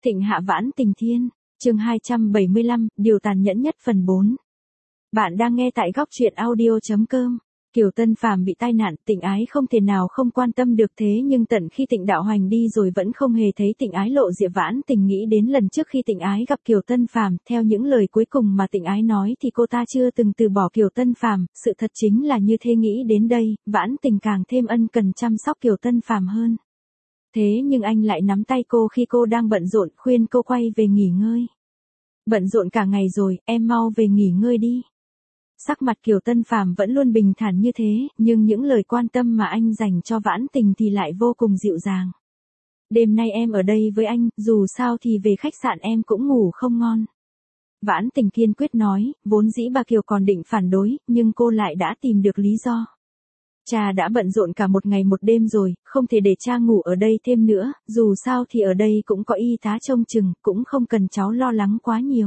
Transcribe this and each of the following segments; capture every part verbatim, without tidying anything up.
Thịnh hạ vãn tình thiên, chương hai trăm bảy mươi lăm, điều tàn nhẫn nhất phần bốn. Bạn đang nghe tại góc truyện audio chấm com. Kiều Tân Phàm bị tai nạn, Tịnh Ái không thể nào không quan tâm được, thế nhưng tận khi Tịnh Đạo Hoành đi rồi vẫn không hề thấy Tịnh Ái lộ diện. Vãn Tình nghĩ đến lần trước khi Tịnh Ái gặp Kiều Tân Phàm, theo những lời cuối cùng mà Tịnh Ái nói thì cô ta chưa từng từ bỏ Kiều Tân Phàm, sự thật chính là như thế. Nghĩ đến đây, Vãn Tình càng thêm ân cần chăm sóc Kiều Tân Phàm hơn. Thế nhưng anh lại nắm tay cô khi cô đang bận rộn, khuyên cô quay về nghỉ ngơi. Bận rộn cả ngày rồi, em mau về nghỉ ngơi đi. Sắc mặt Kiều Tân Phàm vẫn luôn bình thản như thế, nhưng những lời quan tâm mà anh dành cho Vãn Tình thì lại vô cùng dịu dàng. Đêm nay em ở đây với anh, dù sao thì về khách sạn em cũng ngủ không ngon. Vãn Tình kiên quyết nói, vốn dĩ bà Kiều còn định phản đối, nhưng cô lại đã tìm được lý do. Cha đã bận rộn cả một ngày một đêm rồi, không thể để cha ngủ ở đây thêm nữa, dù sao thì ở đây cũng có y tá trông chừng, cũng không cần cháu lo lắng quá nhiều.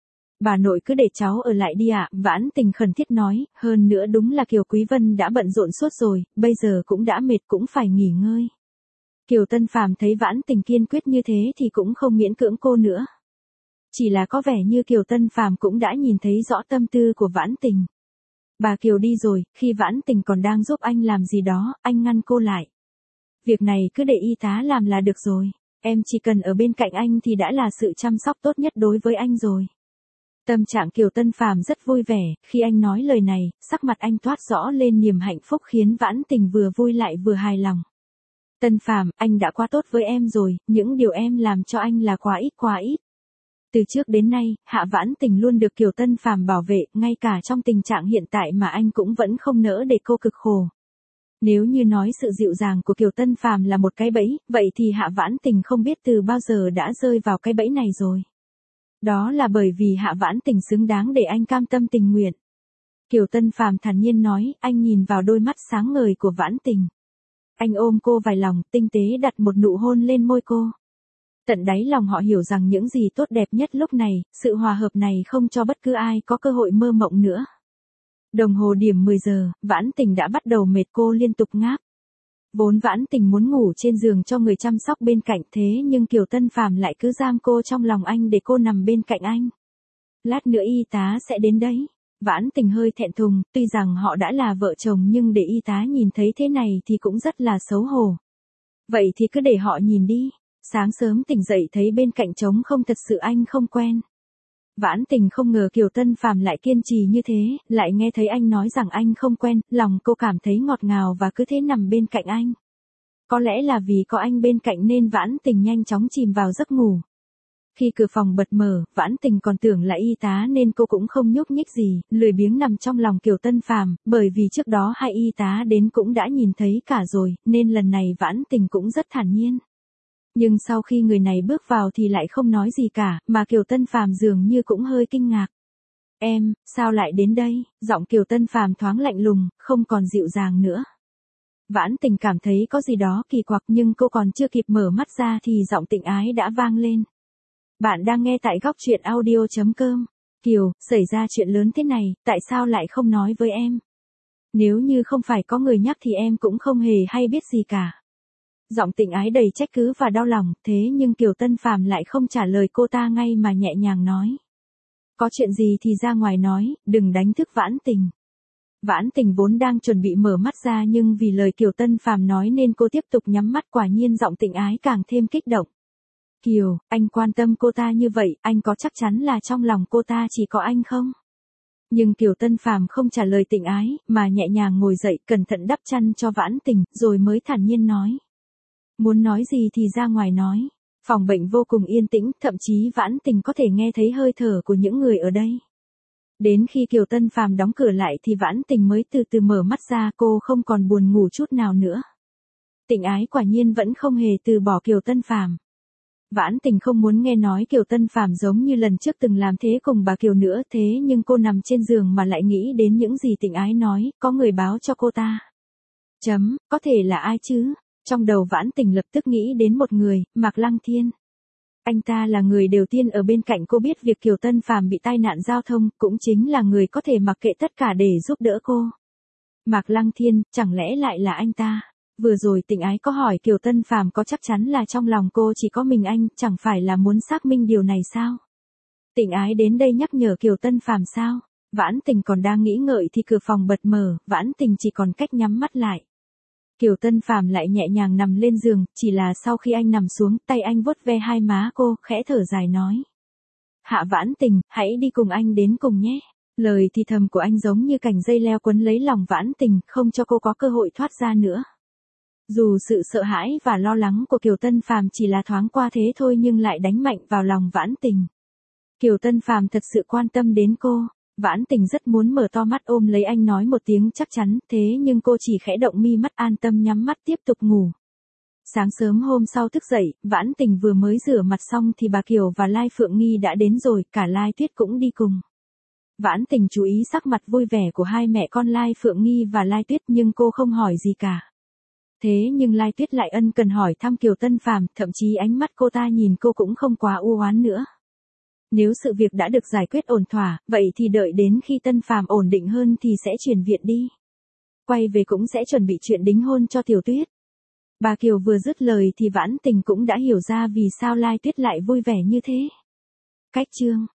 Bà nội cứ để cháu ở lại đi ạ, Vãn Tình khẩn thiết nói, hơn nữa đúng là Kiều Quý Vân đã bận rộn suốt rồi, bây giờ cũng đã mệt cũng phải nghỉ ngơi. Kiều Tân Phàm thấy Vãn Tình kiên quyết như thế thì cũng không miễn cưỡng cô nữa. Chỉ là có vẻ như Kiều Tân Phàm cũng đã nhìn thấy rõ tâm tư của Vãn Tình. Bà Kiều đi rồi, khi Vãn Tình còn đang giúp anh làm gì đó, anh ngăn cô lại. Việc này cứ để y tá làm là được rồi, em chỉ cần ở bên cạnh anh thì đã là sự chăm sóc tốt nhất đối với anh rồi. Tâm trạng Kiều Tân Phàm rất vui vẻ, khi anh nói lời này, sắc mặt anh toát rõ lên niềm hạnh phúc khiến Vãn Tình vừa vui lại vừa hài lòng. Tân Phàm, anh đã quá tốt với em rồi, những điều em làm cho anh là quá ít quá ít. Từ trước đến nay, Hạ Vãn Tình luôn được Kiều Tân Phàm bảo vệ, ngay cả trong tình trạng hiện tại mà anh cũng vẫn không nỡ để cô cực khổ. Nếu như nói sự dịu dàng của Kiều Tân Phàm là một cái bẫy, vậy thì Hạ Vãn Tình không biết từ bao giờ đã rơi vào cái bẫy này rồi. Đó là bởi vì Hạ Vãn Tình xứng đáng để anh cam tâm tình nguyện. Kiều Tân Phàm thản nhiên nói, anh nhìn vào đôi mắt sáng ngời của Vãn Tình. Anh ôm cô vài lòng, tinh tế đặt một nụ hôn lên môi cô. Tận đáy lòng họ hiểu rằng những gì tốt đẹp nhất lúc này, sự hòa hợp này không cho bất cứ ai có cơ hội mơ mộng nữa. Đồng hồ điểm mười giờ, Vãn Tình đã bắt đầu mệt, cô liên tục ngáp. Vốn Vãn Tình muốn ngủ trên giường cho người chăm sóc bên cạnh, thế nhưng Kiều Tân Phàm lại cứ giam cô trong lòng anh để cô nằm bên cạnh anh. Lát nữa y tá sẽ đến đấy. Vãn Tình hơi thẹn thùng, tuy rằng họ đã là vợ chồng nhưng để y tá nhìn thấy thế này thì cũng rất là xấu hổ. Vậy thì cứ để họ nhìn đi. Sáng sớm tỉnh dậy thấy bên cạnh trống không, thật sự anh không quen. Vãn Tình không ngờ Kiều Tân Phàm lại kiên trì như thế, lại nghe thấy anh nói rằng anh không quen, lòng cô cảm thấy ngọt ngào và cứ thế nằm bên cạnh anh. Có lẽ là vì có anh bên cạnh nên Vãn Tình nhanh chóng chìm vào giấc ngủ. Khi cửa phòng bật mở, Vãn Tình còn tưởng là y tá nên cô cũng không nhúc nhích gì, lười biếng nằm trong lòng Kiều Tân Phàm, bởi vì trước đó hai y tá đến cũng đã nhìn thấy cả rồi, nên lần này Vãn Tình cũng rất thản nhiên. Nhưng sau khi người này bước vào thì lại không nói gì cả, mà Kiều Tân Phàm dường như cũng hơi kinh ngạc. Em, sao lại đến đây? Giọng Kiều Tân Phàm thoáng lạnh lùng, không còn dịu dàng nữa. Vãn Tình cảm thấy có gì đó kỳ quặc nhưng cô còn chưa kịp mở mắt ra thì giọng Tịnh Ái đã vang lên. Bạn đang nghe tại góc truyện audio chấm com. Kiều, xảy ra chuyện lớn thế này, tại sao lại không nói với em? Nếu như không phải có người nhắc thì em cũng không hề hay biết gì cả. Giọng Tịnh Ái đầy trách cứ và đau lòng, thế nhưng Kiều Tân Phàm lại không trả lời cô ta ngay mà nhẹ nhàng nói. Có chuyện gì thì ra ngoài nói, đừng đánh thức Vãn Tình. Vãn Tình vốn đang chuẩn bị mở mắt ra nhưng vì lời Kiều Tân Phàm nói nên cô tiếp tục nhắm mắt, quả nhiên giọng Tịnh Ái càng thêm kích động. Kiều, anh quan tâm cô ta như vậy, anh có chắc chắn là trong lòng cô ta chỉ có anh không? Nhưng Kiều Tân Phàm không trả lời Tịnh Ái, mà nhẹ nhàng ngồi dậy, cẩn thận đắp chăn cho Vãn Tình, rồi mới thản nhiên nói. Muốn nói gì thì ra ngoài nói. Phòng bệnh vô cùng yên tĩnh, thậm chí Vãn Tình có thể nghe thấy hơi thở của những người ở đây. Đến khi Kiều Tân Phàm đóng cửa lại thì Vãn Tình mới từ từ mở mắt ra, cô không còn buồn ngủ chút nào nữa. Tịnh Ái quả nhiên vẫn không hề từ bỏ Kiều Tân Phàm. Vãn Tình không muốn nghe nói Kiều Tân Phàm giống như lần trước từng làm thế cùng bà Kiều nữa, thế nhưng cô nằm trên giường mà lại nghĩ đến những gì Tịnh Ái nói, có người báo cho cô ta. Chấm, có thể là ai chứ? Trong đầu Vãn Tình lập tức nghĩ đến một người, Mạc Lăng Thiên. Anh ta là người đầu tiên ở bên cạnh cô biết việc Kiều Tân Phàm bị tai nạn giao thông, cũng chính là người có thể mặc kệ tất cả để giúp đỡ cô. Mạc Lăng Thiên, chẳng lẽ lại là anh ta? Vừa rồi Tịnh Ái có hỏi Kiều Tân Phàm có chắc chắn là trong lòng cô chỉ có mình anh, chẳng phải là muốn xác minh điều này sao? Tịnh Ái đến đây nhắc nhở Kiều Tân Phàm sao? Vãn Tình còn đang nghĩ ngợi thì cửa phòng bật mở, Vãn Tình chỉ còn cách nhắm mắt lại. Kiều Tân Phàm lại nhẹ nhàng nằm lên giường, chỉ là sau khi anh nằm xuống, tay anh vuốt ve hai má cô, khẽ thở dài nói. Hạ Vãn Tình, hãy đi cùng anh đến cùng nhé. Lời thì thầm của anh giống như cành dây leo quấn lấy lòng Vãn Tình, không cho cô có cơ hội thoát ra nữa. Dù sự sợ hãi và lo lắng của Kiều Tân Phàm chỉ là thoáng qua thế thôi nhưng lại đánh mạnh vào lòng Vãn Tình. Kiều Tân Phàm thật sự quan tâm đến cô. Vãn Tình rất muốn mở to mắt ôm lấy anh nói một tiếng chắc chắn, thế nhưng cô chỉ khẽ động mi mắt an tâm nhắm mắt tiếp tục ngủ. Sáng sớm hôm sau thức dậy, Vãn Tình vừa mới rửa mặt xong thì bà Kiều và Lai Phượng Nghi đã đến rồi, cả Lai Tuyết cũng đi cùng. Vãn Tình chú ý sắc mặt vui vẻ của hai mẹ con Lai Phượng Nghi và Lai Tuyết nhưng cô không hỏi gì cả. Thế nhưng Lai Tuyết lại ân cần hỏi thăm Kiều Tân Phàm, thậm chí ánh mắt cô ta nhìn cô cũng không quá u oán nữa. Nếu sự việc đã được giải quyết ổn thỏa, vậy thì đợi đến khi Tân Phàm ổn định hơn thì sẽ chuyển viện đi. Quay về cũng sẽ chuẩn bị chuyện đính hôn cho Tiểu Tuyết. Bà Kiều vừa dứt lời thì Vãn Tình cũng đã hiểu ra vì sao Lai Tuyết lại vui vẻ như thế. Cách chương